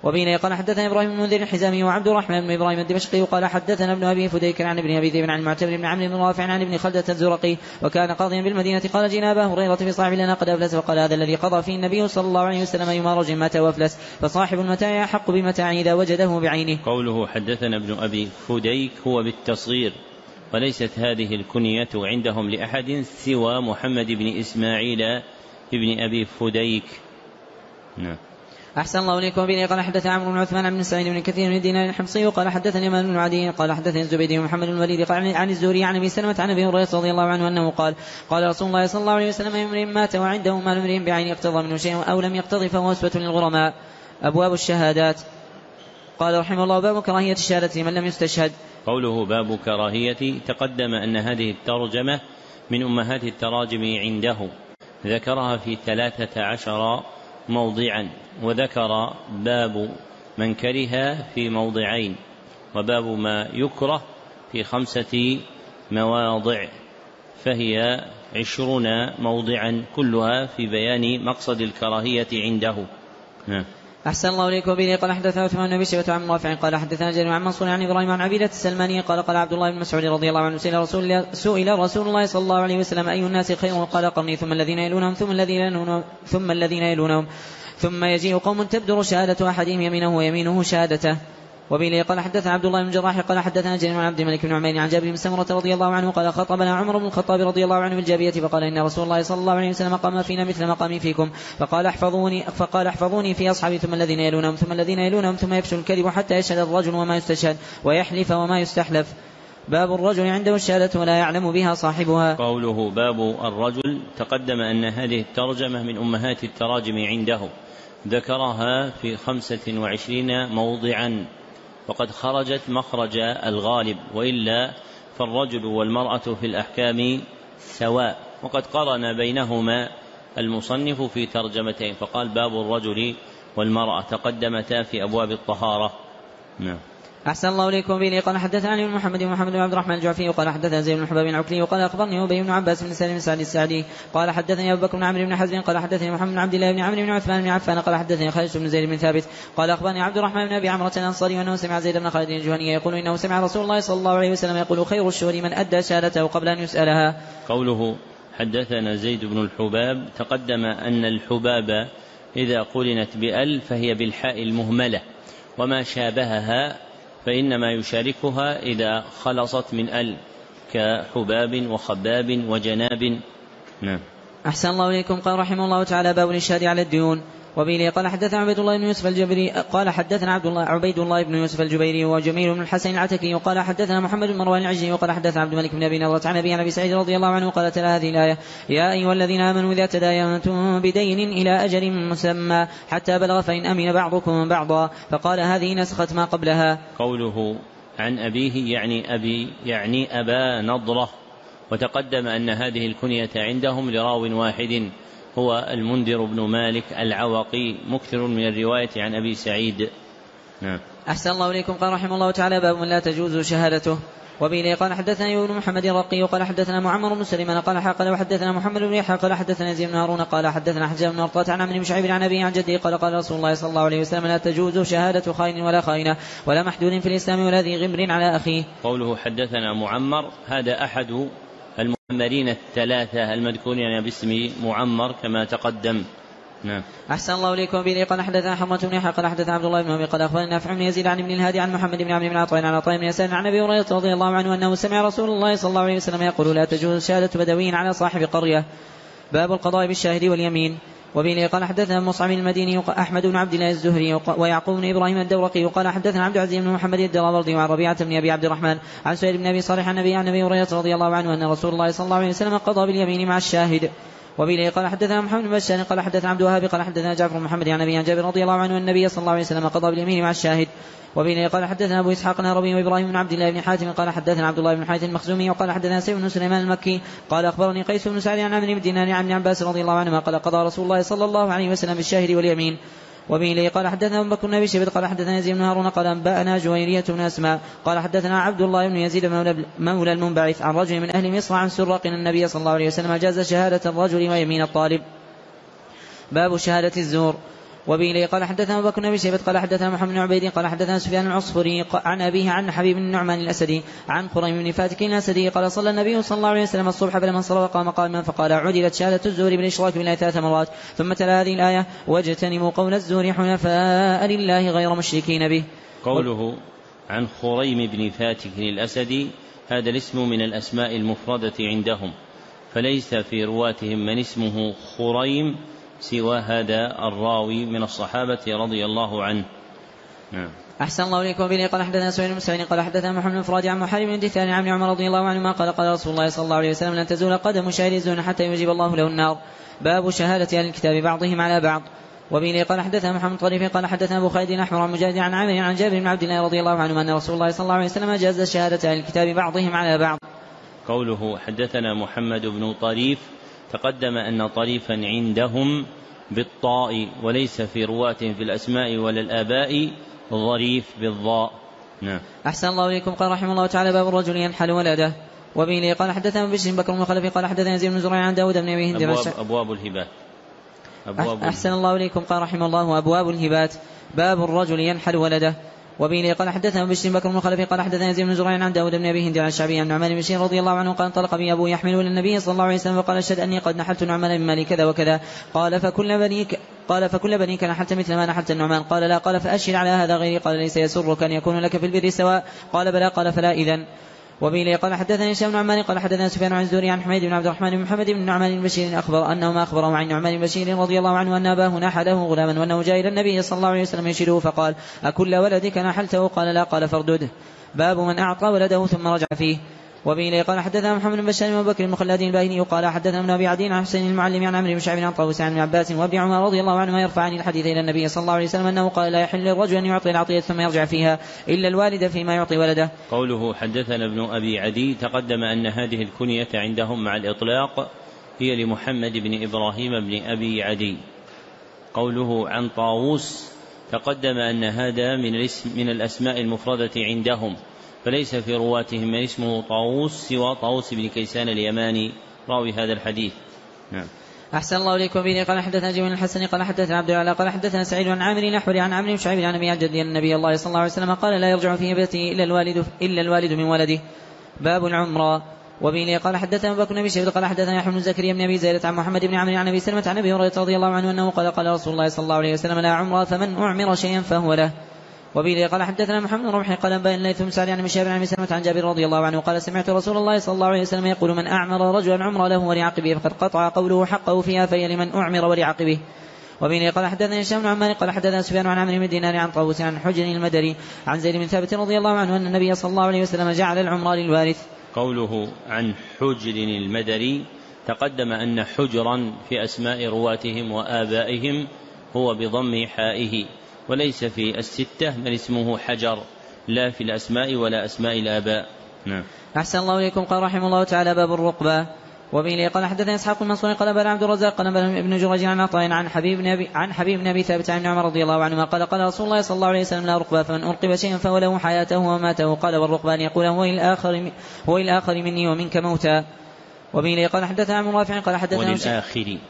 وبه قال حدثنا إبراهيم بن منذر الحزامي وعبد الرحمن بن إبراهيم الدمشقي قال حدثنا ابن أبي فديك عن ابن أبي ذئب عن المعتمر بن عمرو بن رافع عن ابن خلدة الزرقي وكان قاضيا بالمدينة قال جئنا أبا هريرة بصاحب لنا قد أفلس وقال هذا الذي قضى فيه النبي صلى الله عليه وسلم أيما رجل مات وأفلس فصاحب المتاع أحق بمتاعه إذا وجده بعينه.
قوله حدثنا ابن أبي فديك هو بالتصغير، وليست هذه الكنية عندهم لأحد سوى محمد بن إسماعيل ابن أبي فديك. نعم.
أحسن الله إليكم. به قال حدثنا عمرو بن عثمان بن سعيد بن كثير بن دينار الحمصي قال حدثني مالك بن عدي قال حدثني الزبيدي محمد بن الوليد قال عن الزهري عن أبي سلمة عن أبي هريرة رضي الله عنه أنه قال قال رسول الله صلى الله عليه وسلم امرئ مات وعنده مال امرئ بعين اقتضى منه شيء أو لم يقتضي فهو أسوة للغرماء. أبواب الشهادات. قال رحمه الله باب كراهية الشهادة لمن لم يستشهد.
قوله باب كراهية تقدم أن هذه الترجمة من أمهات التراجم عنده، ذكرها في 13 موضعا، وذكر باب من كره في موضعين، وباب ما يكره في 5 مواضع، فهي 20 موضعا كلها في بيان مقصد الكراهية عنده.
أحسن الله إليكم. به قال حدثنا عثمان بن بشيبة عن رافع قال حدثنا جرير عن منصور عن إبراهيم عن عبيدة السلماني قال قال عبد الله بن مسعود رضي الله عنه سئل رسول الله صلى الله عليه وسلم أي الناس خير؟ قال قرني ثم الذين يلونهم ثم الذين يلونهم ثم يجيء قوم تبدر شهادة أحدهم يمينه ويمينه شهادته. وبه قال حدثنا عبد الله بن جراح قال حدثنا جرير عن عبد الملك بن عمير عن جابر بن سمرة رضي الله عنه قال خطبنا عمر بن الخطاب رضي الله عنه بالجابية فقال إن رسول الله صلى الله عليه وسلم قام فينا مثل مقامي فيكم فقال احفظوني في أصحابي ثم الذين يلونهم ثم الذين يلونهم ثم يفشل الكذب حتى يشهد الرجل وما يستشهد ويحلف وما يستحلف. باب الرجل عنده الشهادة ولا يعلم بها صاحبها.
قوله باب الرجل تقدم أن هذه الترجمة من أمهات التراجم عنده، ذكرها في 25 موضعا، وقد خرجت مخرج الغالب، وإلا فالرجل والمرأة في الأحكام سواء، وقد قرن بينهما المصنف في ترجمتين فقال باب الرجل والمرأة، تقدمتا في أبواب الطهارة. نعم.
أحسن الله إليكم. به قال حدثنا علي بن محمد بن عبد الرحمن الجعفي وقال حدثنا زيد بن حباب العكلي وقال أخبرني أبي بن عباس بن سالم سعد السعدي قال حدثني أبو بكر بن عمرو بن حزم قال حدثني محمد بن عبد الله بن عمرو بن عثمان بن عفان قال حدثني خالد بن زيد بن ثابت قال أخبرني عبد الرحمن بن أبي عمرة الأنصاري وأنه سمع زيد بن خالد الجهني يقول إنه سمع رسول الله صلى الله عليه وسلم يقول خير الشهور من أدى شهادته قبل أن يسألها.
قوله حدثنا زيد بن الحباب تقدم أن الحباب إذا قرنت بأل فهي بالحاء المهملة، وما شابهها فإنما يشاركها إذا خلصت من أل كحباب وخباب وجناب. نعم.
أحسن الله إليكم. قال رحمه الله تعالى باب الإشهاد على الديون. وبه قال حدثنا عبيد الله بن يوسف الجبري قال حدثنا عبيد الله بن يوسف الجبيري وجميل بن الحسن العتكي وقال حدثنا محمد بن مروان العجلي وقال حدثنا عبد الملك بن أبي نضرة عن أبي سعيد رضي الله عنه قال تلا هذه الآية يا أيها الذين آمنوا إذا تداينتم بدين إلى أجل مسمى حتى بلغ فإن أمن بعضكم بعضا فقال هذه نسخت ما قبلها.
قوله عن أبيه يعني أبا نضرة، وتقدم أن هذه الكنية عندهم لراو واحد هو المنذر بن مالك العوقي مكثر من الرواية عن أبي سعيد. نعم.
أحسن الله إليكم. قال رحمه الله تعالى باب لا تجوز شهادته. وبه قال حدثنا ابن محمد الرقي وقال حدثنا معمر بن سليمان قال وحدثنا محمد بن يحيى قال حدثنا يزيد بن هارون قال حدثنا حجاج بن أرطاة عن عمرو بن شعيب عن أبيه عن جده قال رسول الله صلى الله عليه وسلم لا تجوز شهادة خائن ولا خائنة ولا محدود في الإسلام ولا ذي غمر على أخيه.
قوله حدثنا معمر هذا أحد المعمرين 3 المذكورين باسم معمر كما تقدم. نعم.
أحسن الله إليكم. به قال حدثنا حمة بن يحيى قال حدثنا عبد الله بن أبي قال أخبرنا نافع بن يزيد عن ابن الهادي عن محمد بن عمرو بن عطاء عن عطاء بن يسار عن أبي هريرة رضي الله عنه أنه سمع رسول الله صلى الله عليه وسلم يقول لا تجوز شهادة بدوي على صاحب قرية. باب القضاء بالشاهد واليمين. وبه قال حدثنا مصعب المديني أحمد بن عبد الله الزهري ويعقوب بن إبراهيم الدورقي وقال حدثنا عبد العزيز بن محمد الدراوردي وعن ربيعة بن أبي عبد الرحمن عن سهيل بن أبي صالح عن أبي هريرة رضي الله عنه أن رسول الله صلى الله عليه وسلم قضى باليمين مع الشاهد. وبه قال حدثنا محمد بن بشار قال حدثنا عبد الوهاب قال حدثنا جعفر بن محمد عن أبي عن جابر رضي الله عنه أن النبي صلى الله عليه وسلم قضى باليمين مع الشاهد. وبه قال حدثنا أبو إسحاق الهروي وإبراهيم بن عبد الله بن حاتم قال حدثنا عبد الله بن حاتم المخزومي وقال حدثنا سيف بن سليمان المكي قال أخبرني قيس بن سعد عن عمرو بن دينار عن ابن عباس رضي الله عنهما قال قضى رسول الله صلى الله عليه وسلم بالشاهد واليمين. وبه قال حدثنا أبو بكر بن أبي شيبة قال حدثنا يزيد بن هارون قال أنبأنا جويرية بن أسماء قال حدثنا عبد الله بن يزيد مولى المنبعث عن رجل من أهل مصر عن سراق النبي صلى الله عليه وسلم جاز شهادة الرجل ويمين الطالب. باب شهادة الزور. وبه قال حدثنا أبو بكر بن أبي شيبة قال حدثنا محمد بن عبيد قال حدثنا سفيان العصفري عن أبيه عن حبيب بن النعمان الأسدي عن خريم بن فاتك الأسدي قال صلى النبي صلى الله عليه وسلم الصبح فلما انصرف قام قائما فقال عدلت شهادة الزور بالإشراك بالله 3 مرات ثم تلا هذه الآية واجتنبوا قول الزور حنفاء لله غير مشركين به.
قوله عن خريم بن فاتك الأسدي هذا الاسم من الأسماء المفردة عندهم، فليس في رواتهم من اسمه خريم سوى هذا الراوي من الصحابة رضي الله عنه. نعم.
أحسن الله إليكم. به قال حدثنا سعيد بن مسعود قال حدثنا محمد بن فراد عن محارب بن دثار عن عمر رضي الله عنهما قال قال رسول الله صلى الله عليه وسلم لن تزول قدم شاهد الزنا حتى يجيب الله له النار. باب شهادة أهل الكتاب بعضهم على بعض. وبه قال حدثنا محمد طريف قال حدثنا أبو خالد الأحمر عن مجاهد عن عامر عن جابر بن عبد الله رضي الله عنه أن رسول الله صلى الله عليه وسلم جاز شهادة أهل الكتاب بعضهم على بعض.
قوله حدثنا محمد بن طريف تقدم أن طريفا عندهم بالطاء وليس في رواتهم في الأسماء ولا الآباء ظريف بالضاء. نعم.
أحسن الله إليكم. قال رحمه الله تعالى باب الرجل ينحل ولده. وبه قال حدثنا بشر بكر بن خلف قال حدثنا يزيد بن زريع عن داود بن أبي هند
أبواب الهبات.
أحسن الله إليكم. قال رحمه الله أبواب الهبات باب الرجل ينحل ولده. وبه قال حدثنا بشر بكر بن خلف قال حدثنا يزيد بن زريع عن داود بن أبي هند عن الشعبي عن نعمان بن بشير رضي الله عنه قال انطلق بي أبو يحمل إلى النبي صلى الله عليه وسلم فقال اشهد أني قد نحلت نعمان بن مالي كذا وكذا. قال فكل بنيك نحلت مثل ما نحلت النعمان. قال لا. قال فأشهد على هذا غيري. قال ليس يسرك أن يكون لك في البر سواء. قال بلى. قال فلا إذن. وبه قال حدثنا هشام بن عمار قال حدثنا سفيان عن الزهري عن حميد بن عبد الرحمن بن محمد بن نعمان بن بشير أنهما أخبره عن نعمان بن بشير رضي الله عنه أن أباه نحله غلاما وأنه جاء إلى النبي صلى الله عليه وسلم يشيره فقال أكل ولدك نحلته؟ قال لا. قال فاردده. باب من أعطى ولده ثم رجع فيه. وبه قال حدثنا محمد بن بشار وابو بكر المخلدين الباهلي قال حدثنا ابن ابي عدي عن حسين المعلم عن عمرو بن شعيب عن طاووس عن عباس وابن عمر رضي الله عنهما يرفعان الحديث الى النبي صلى الله عليه وسلم انه قال لا يحل للرجل ان يعطي العطيه ثم يرجع فيها الا الوالد فيما يعطي ولده.
قوله حدثنا ابن ابي عدي تقدم ان هذه الكنيه عندهم مع الاطلاق هي لمحمد بن ابراهيم بن ابي عدي. قوله عن طاووس تقدم ان هذا من الاسماء المفرده عندهم، فليس في رواتهم من اسمه طاووس سوى طاووس بن كيسان اليماني راوي هذا الحديث. نعم.
أحسن الله إليكم. به قال حدثنا جميل الحسن قال حدثنا عبد العلا قال حدثنا سعيد عن عامر نحوري عن عمرو بن شعيب عن أبي عن جدي النبي الله صلى الله عليه وسلم قال لا يرجع في هبته إلا الوالد من ولده. باب العمرة. وبه قال حدثنا أبو بكر بن أبي شيبة قال حدثنا يحيى بن زكريا بن أبي زيدة عن محمد بن عمرو عن أبي سلمة عن أبي هريرة رضي الله عنه أنه قال رسول الله صلى الله عليه وسلم لا عمرة فمن أعمر شيئا فهو له. وبه قال حدثنا محمد بن رمح قال بين الليث بن سعد عن مشاب عن سلمة عن جابر رضي الله عنه قال سمعت رسول الله صلى الله عليه وسلم يقول من أعمر رجلا عمر له ولعقبه فقد قطع قوله حقه فيها فهي لمن أعمر ولعقبه. وبه قال حدثنا هشام بن عمار قال حدثنا سفيان عن عمرو بن دينار عن طاووس عن حجر المدري عن زيد بن ثابت رضي الله عنه أن النبي صلى الله عليه وسلم جعل العمر للوارث.
قوله عن حجر المدري تقدم أن حجرا في أسماء رواتهم وآبائهم هو بضم حائه، وليس في الستة من اسمه حجر لا في الأسماء ولا أسماء الآباء. نعم.
أحسن الله إليكم. قال رحمه الله تعالى باب الرقبة. وبه قال حدثنا إسحاق المنصور قال بل عبد الرزاق قال بل ابن جريج عن عطاء عن حبيب بن أبي ثابت عن عمر رضي الله عنهما قال قال رسول الله صلى الله عليه وسلم لا رقبة فمن أرقب شيئا فهو له حياته وماته. قال والرقبان يقول هو الآخر مني ومنك موتا. وبه قال حدثنا عن رافع قال حدثنا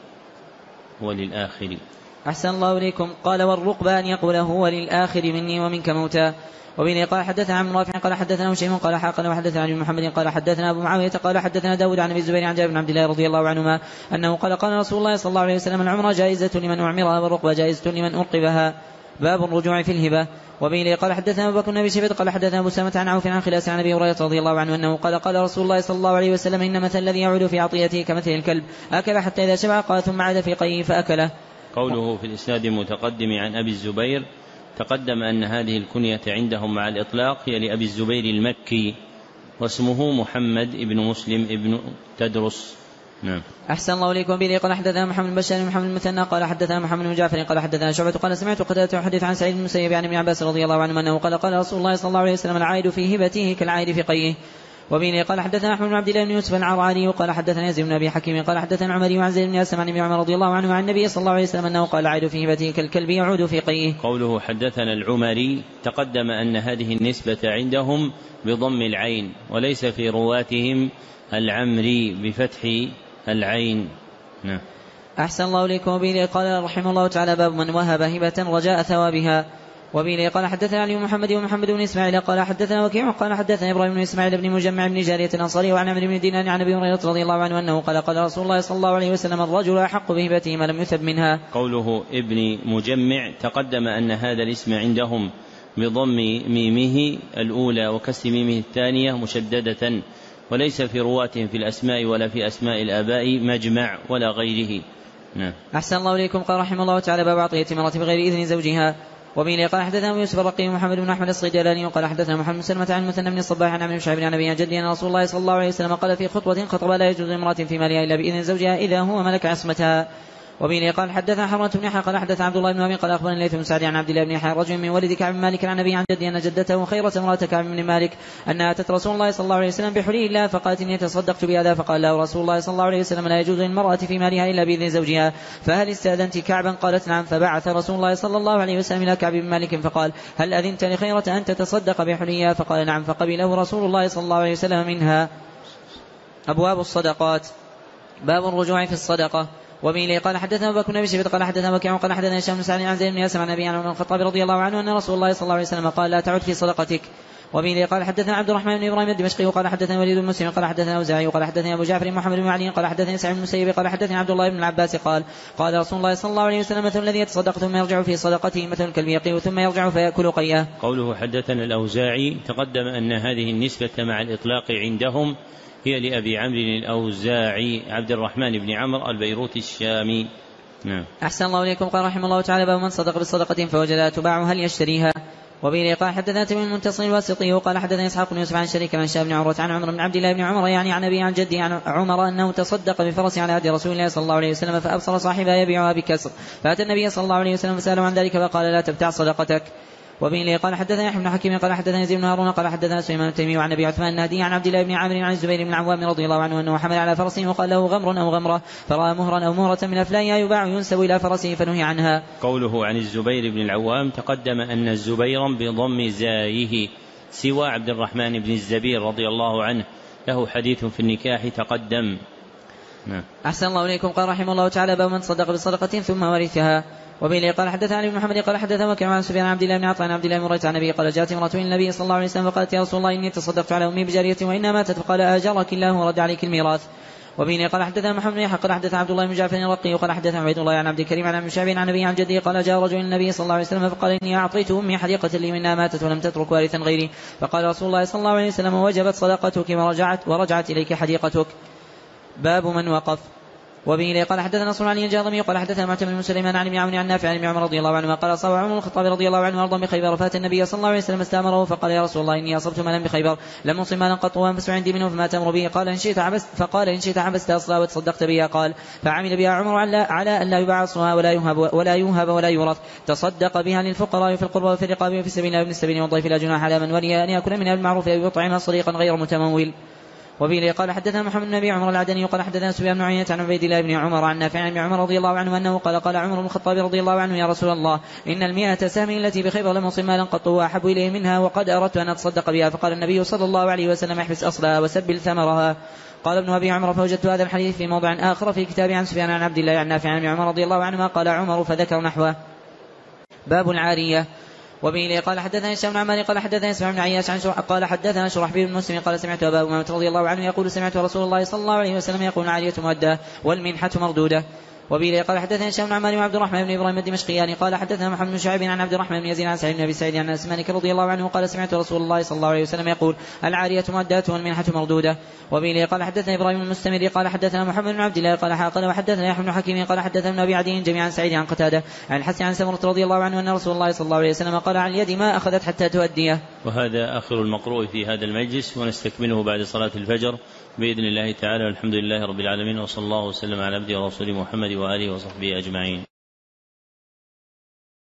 وللآخر.
أحسن الله إليكم. قال والرقبان يقول هو للآخر مني ومنك موتا. وبه قال حدثنا عن رافع قال حدثنا هشيم قال حاقنا وحدثنا عن محمد قال حدثنا أبو معاوية قال حدثنا داود عن أبي الزبير عن جابر بن عبد الله رضي الله عنهما أنه قال قال رسول الله صلى الله عليه وسلم العمرة جائزة لمن أعمرها والرقبة جائزة لمن أرقبها. باب الرجوع في الهبة. وبه قال حدثنا أبو بكر بن أبي شيبة قال حدثنا أبو سلمة عن عوف عن خلاس عن أبي هريرة رضي الله عنه أنه قال قال رسول الله صلى الله عليه وسلم إن مثل الذي يعود في عطيته كمثل الكلب أكل حتى إذا شبع قال ثم عاد في قيه فأكله.
قوله في الإسناد المتقدم عن أبي الزبير تقدم أن هذه الكنية عندهم مع الإطلاق هي لأبي الزبير المكي واسمه محمد ابن مسلم ابن تدرس. نعم.
أحسن الله إليكم. به قال حدثنا محمد بن بشار محمد المثنى قال حدثنا محمد بن جعفر قال حدثنا شعبة قال سمعت قتادة يحدث عن سعيد بن المسيب عن ابن عباس رضي الله عنه أنه قال قال رسول الله صلى الله عليه وسلم العائد في هبته كالعائد في قيه. وبه قال حدثنا أحمد بن عبد الله بن يوسف العرعري قال حدثنا يزيد بن أبي حكيم قال حدثنا عمري وعن زيد بن أسلم عن ابن عمر رضي الله عنه عن النبي صلى الله عليه وسلم أنه قال العائد في هبته كالكلب يعود في قيه.
قوله حدثنا العمري تقدم أن هذه النسبة عندهم بضم العين وليس في رواتهم العمري بفتح العين. نعم.
أحسن الله إليكم. وبه قال رحمه الله تعالى باب من وهب هبة رجاء ثوابها. وبه قال حدثنا علي محمد ومحمد بن إسماعيل قال حدثنا وكيع قال حدثنا إبراهيم بن إسماعيل بن مجمع بن جارية الأنصاري وعن عمرو بن دينار عن أبي هريرة رضي الله عنه أنه قال رسول الله صلى الله عليه وسلم الرجل أحق بهبته ما لم يثب منها.
قوله ابن مجمع تقدم أن هذا الاسم عندهم بضم ميمه الأولى وكسر ميمه الثانية مشددة، وليس في رواتهم في الأسماء ولا في أسماء الآباء مجمع ولا غيره. نعم.
أحسن الله إليكم. قال رحمه الله تعالى باب عطية المرأة بغير إذن زوجها. وبه قال حدثنا يوسف الرقي محمد بن أحمد الصيدلاني وقال حدثنا محمد بن سلمة عن المثنى بن الصباح عن عمرو بن شعيب عن أبي جدي أن رسول الله صلى الله عليه وسلم قال في خطبة خطب لا يجوز لامرأة في مالها إلا بإذن زوجها إذا هو ملك عصمتها. وبه قال حدثنا حرمة بن يحيى قال حدث عبد الله بن وهب قال أخبرني الليث بن سعد عن عبد الله بن يحيى رجل من ولد كعب بن مالك عن أبي عن جدي أن جدته خيرة امرأة كعب بن مالك أنها أتت رسول الله صلى الله عليه وسلم بحلي الله فقالت إني تصدقت بهذا، فقال له رسول الله صلى الله عليه وسلم لا يجوز للمرأة في مالها إلا بإذن زوجها، فهل استأذنت كعبا؟ قالت نعم. فبعث رسول الله صلى الله عليه وسلم إلى كعب بن مالك فقال هل أذنت لخيرة أن تتصدق بحليها؟ فقال نعم، فقبله رسول الله صلى الله عليه وسلم منها. أبواب الصدقات. باب الرجوع في الصدقة. وبه قال حدثنا أبو بكر بن شيبة قال حدثنا وكيع قال حدثنا هشام بن سعد عن زيد بن أسلم عن أبي عن الخطاب رضي الله عنه أن رسول الله صلى الله عليه وسلم قال لا تعد في صدقتك. وبه قال حدثنا عبد الرحمن بن إبراهيم الدمشقي قال حدثنا وليد بن مسلم قال حدثنا أوزاعي قال حدثنا أبو جعفر محمد بن علي قال حدثنا سعيد بن المسيب قال حدثنا عبد الله بن العباس قال رسول الله صلى الله عليه وسلم مثل الذي يتصدق ثم يرجع في صدقته مثل الكلب يقي ثم يرجع فيأكل قيئه.
قوله حدثنا الأوزاعي تقدم أن هذه النسبة مع الإطلاق عندهم هي لأبي عمرو الأوزاعي عبد الرحمن بن عمرو البيروتي الشامي. نعم.
أحسن الله إليكم. قال رحمه الله تعالى باب من صدق بالصدقة فوجدها تباع هل يشتريها. وبه قال حدثنا تميم المنتصر الواسطي قال حدثنا إسحاق بن يوسف عن شريك عن شاب بن عروة عن عمر بن عبد الله بن عمر يعني عن أبي عن جدي عن عمر أنه تصدق بفرس على عهد رسول الله صلى الله عليه وسلم فأبصر صاحبها يبيعها بكسر، فأتى النبي صلى الله عليه وسلم فسأله عن ذلك فقال لا تبتع صدقتك. وبه قال حدثنا يحيى بن حكيم قال حدثنا يزيد بن هارون قال حدثنا سليمان التيمي عن ابي عثمان النهدي عن عبد الله بن عامر عن الزبير بن العوام رضي الله عنه انه حمل على فرسه وقال له غمر او غمره، فراى مهرا او مهره من افلايها يباع ينسب الى فرسه فنهي عنها.
قوله عن الزبير بن العوام تقدم ان الزبير بضم زايه سوى عبد الرحمن بن الزبير رضي الله عنه له حديث في النكاح تقدم.
أحسن الله إليكم. قال رحمه الله تعالى باب من صدق بصدقة ثم ورثها. وبه قال حدثنا علي بن محمد قال حدثنا وكيع عن سفيان عبد الله بن عطاء عن عبد الله بن مريت عن النبي قال جاءت امرأة إلى النبي صلى الله عليه وسلم فقالت يا رسول الله إني تصدقت على أمي بجارية وإنها ماتت، فقال آجرك الله ورد عليك الميراث. وبه قال حدثنا محمد بن يحيى قال حدثنا عبد الله بن جعفر الرقي قال حدثنا عبيد الله عن عبد الكريم عن ابن شعب عن النبي عن جده قال جاء رجل النبي صلى الله عليه وسلم فقال إني أعطيت أمي حديقة لي منها ماتت ولم تترك وارثا غيري، فقال رسول الله صلى الله عليه وسلم وجبت صدقتك ورجعت إليك حديقتك. باب من وقف. وبه قال حدثنا نصر علي الجاضمي قال حدثنا معتمر بن سليمان عن ابن عون عن نافع عن ابن عمر رضي الله عنهما قال صار عمر الخطاب رضي الله عنه ارضا بخيبر فات النبي صلى الله عليه وسلم استامره فقال يا رسول الله اني اصبت مالا بخيبر لم اصب مالا قط وانفس عندي منه فما تامر به؟ قال ان شئت عبست، فقال ان شئت عبست اصلا وتصدقت بها. قال فعمل بها عمر على ان لا يباع اصلها ولا يوهب ولا يورث، تصدق بها للفقراء في القربى وفي الرقاب وفي سبيل الله وابن السبيل والضيف لا جناح على من ولي ان ياكل منها بالمعروف او يطعمها صديقا غير متمول. وبه قال حدثنا محمد بن ابي عمر العدني قال حدثنا سفيان بن عيينة عن عبيد الله بن عمر عن نافع عن ابن عمر رضي الله عنه انه قال عمر بن الخطاب رضي الله عنه يا رسول الله ان 100 سهم التي بخيبر لم اصب مالا قط واحب اليه منها وقد اردت ان اتصدق بها، فقال النبي صلى الله عليه وسلم احبس اصلها وسبل ثمرها. قال ابن ابي عمر فوجدت هذا الحديث في موضع اخر في كتابي عن سفيان عن عبد الله عن نافع عن ابن عمر رضي الله عنهما قال عمر فذكر نحوه. باب العارية. وبه قال حدثنا هشام بن عمار قال حدثنا اسماعيل بن عياش عن قال حدثنا شرحبيل بن مسلم قال سمعت ابا امامة رضي الله عنه يقول سمعت رسول الله صلى الله عليه وسلم يقول العارية مؤدة والمنحة مردودة. وبه قال حدثنا هشام بن عمار وعبد الرحمن بن ابراهيم الدمشقياني قال حدثنا محمد بن شعيب عن عبد الرحمن بن يزيد عن سعيد بن ابي سعيد عن انس مالك رضي الله عنه قال سمعت رسول الله صلى الله عليه وسلم يقول العارية مؤدة والمنحة مردودة. وبه قال حدثنا ابراهيم المستمر قال حدثنا محمد بن عبد الله قال حاقل وحدثنا يحيى بن حكيم قال حدثنا ابن ابي عدي جميعا سعيد عن قتادة عن الحسن عن سمرة رضي الله عنه ان رسول الله صلى الله عليه وسلم قال عن اليد ما اخذت حتى تؤديه.
وهذا اخر المقروء في هذا المجلس ونستكمله بعد صلاة الفجر بإذن الله تعالى. والحمد لله رب العالمين وصلى الله وسلم على عبده ورسوله محمد وآله وصحبه أجمعين.